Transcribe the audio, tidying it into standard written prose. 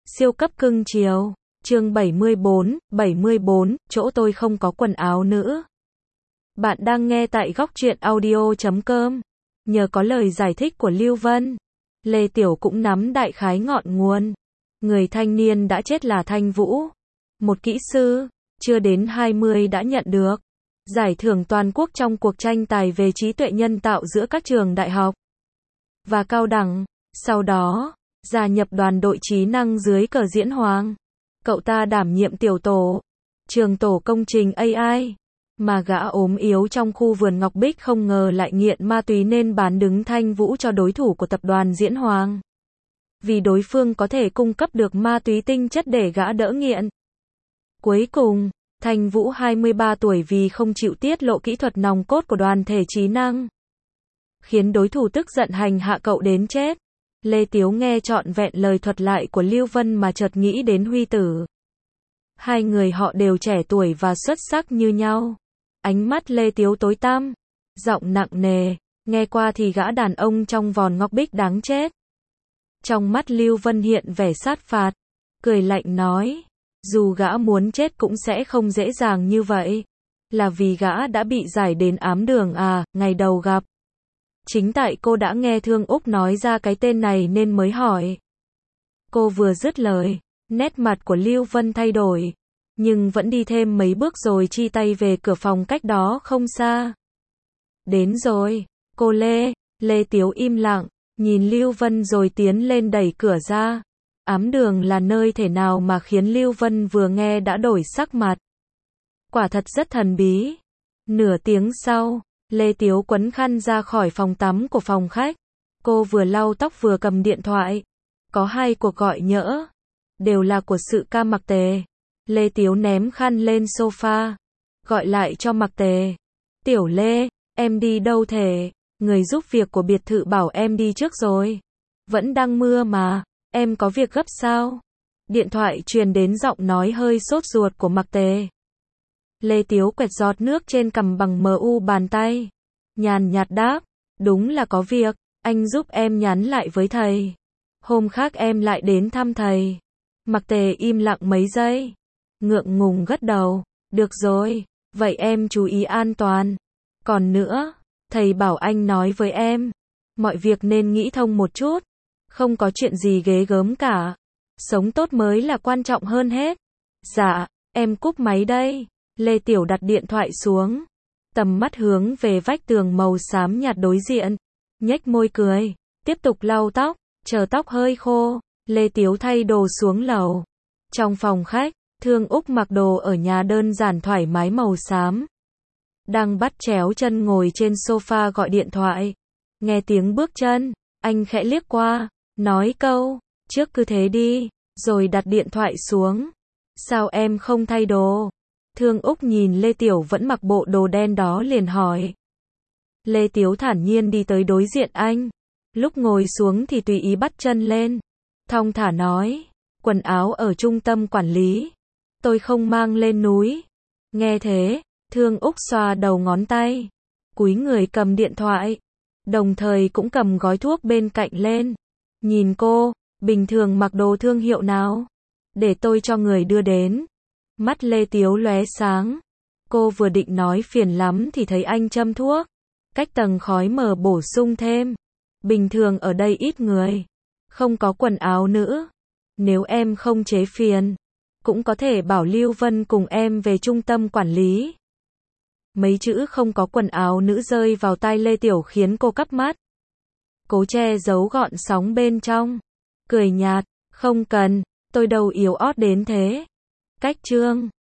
Siêu cấp cưng chiều. Chương 74, chỗ tôi không có quần áo nữ. Bạn đang nghe tại góc truyện audio.com. Nhờ có lời giải thích của Lưu Vân, Lê Tiểu cũng nắm đại khái ngọn nguồn. Người thanh niên đã chết là Thanh Vũ, một kỹ sư, chưa đến 20 đã nhận được giải thưởng toàn quốc trong cuộc tranh tài về trí tuệ nhân tạo giữa các trường đại học và cao đẳng. Sau đó, gia nhập đoàn đội trí năng dưới cờ Diễn Hoàng. Cậu ta đảm nhiệm tiểu tổ, trường tổ công trình AI. Mà gã ốm yếu trong khu vườn Ngọc Bích không ngờ lại nghiện ma túy nên bán đứng Thanh Vũ cho đối thủ của tập đoàn Diễn Hoàng. Vì đối phương có thể cung cấp được ma túy tinh chất để gã đỡ nghiện. Cuối cùng, Thanh Vũ 23 tuổi vì không chịu tiết lộ kỹ thuật nòng cốt của đoàn thể trí năng, khiến đối thủ tức giận hành hạ cậu đến chết. Lê Tiếu nghe trọn vẹn lời thuật lại của Lưu Vân mà chợt nghĩ đến Huy Tử. Hai người họ đều trẻ tuổi và xuất sắc như nhau. Ánh mắt Lê Tiếu tối tăm, giọng nặng nề, nghe qua thì gã đàn ông trong vòng Ngọc Bích đáng chết. Trong mắt Lưu Vân hiện vẻ sát phạt, cười lạnh nói, dù gã muốn chết cũng sẽ không dễ dàng như vậy. Là vì gã đã bị giải đến ám đường à, ngày đầu gặp. Chính tại cô đã nghe Thương Úc nói ra cái tên này nên mới hỏi. Cô vừa dứt lời, nét mặt của Lưu Vân thay đổi, nhưng vẫn đi thêm mấy bước rồi chi tay về cửa phòng cách đó không xa. Đến rồi, cô Lê Tiếu im lặng, nhìn Lưu Vân rồi tiến lên đẩy cửa ra. Ám đường là nơi thể nào mà khiến Lưu Vân vừa nghe đã đổi sắc mặt. Quả thật rất thần bí. Nửa tiếng sau, Lê Tiếu quấn khăn ra khỏi phòng tắm của phòng khách. Cô vừa lau tóc vừa cầm điện thoại. Có 2 cuộc gọi nhỡ, đều là của sự ca Mặc Tề. Lê Tiếu ném khăn lên sofa, gọi lại cho Mặc Tề. Tiểu Lê, em đi đâu thế? Người giúp việc của biệt thự bảo em đi trước rồi. Vẫn đang mưa mà, em có việc gấp sao? Điện thoại truyền đến giọng nói hơi sốt ruột của Mặc Tề. Lê Tiếu quẹt giọt nước trên cằm bằng mu bàn tay, nhàn nhạt đáp, đúng là có việc, anh giúp em nhắn lại với thầy. Hôm khác em lại đến thăm thầy. Mặc Tề im lặng mấy giây, ngượng ngùng gật đầu, được rồi, vậy em chú ý an toàn. Còn nữa, thầy bảo anh nói với em, mọi việc nên nghĩ thông một chút, không có chuyện gì ghê gớm cả. Sống tốt mới là quan trọng hơn hết. Dạ, em cúp máy đây. Lê Tiểu đặt điện thoại xuống, tầm mắt hướng về vách tường màu xám nhạt đối diện, nhếch môi cười, tiếp tục lau tóc, chờ tóc hơi khô, Lê Tiếu thay đồ xuống lầu. Trong phòng khách, Thương Úc mặc đồ ở nhà đơn giản thoải mái màu xám, đang bắt chéo chân ngồi trên sofa gọi điện thoại. Nghe tiếng bước chân, anh khẽ liếc qua, nói câu, trước cứ thế đi, rồi đặt điện thoại xuống. Sao em không thay đồ? Thương Úc nhìn Lê Tiểu vẫn mặc bộ đồ đen đó liền hỏi. Lê Tiếu thản nhiên đi tới đối diện anh. Lúc ngồi xuống thì tùy ý bắt chân lên. Thong thả nói, quần áo ở trung tâm quản lý. Tôi không mang lên núi. Nghe thế, Thương Úc xoa đầu ngón tay, cúi người cầm điện thoại, đồng thời cũng cầm gói thuốc bên cạnh lên. Nhìn cô, bình thường mặc đồ thương hiệu nào? Để tôi cho người đưa đến. Mắt Lê Tiếu lóe sáng. Cô vừa định nói phiền lắm thì thấy anh châm thuốc. Cách tầng khói mờ bổ sung thêm. Bình thường ở đây ít người, không có quần áo nữ. Nếu em không chế phiền, cũng có thể bảo Lưu Vân cùng em về trung tâm quản lý. Mấy chữ không có quần áo nữ rơi vào tai Lê Tiểu khiến cô cắp mắt. Cố che giấu gọn sóng bên trong. Cười nhạt, không cần, tôi đâu yếu ớt đến thế. Cách chương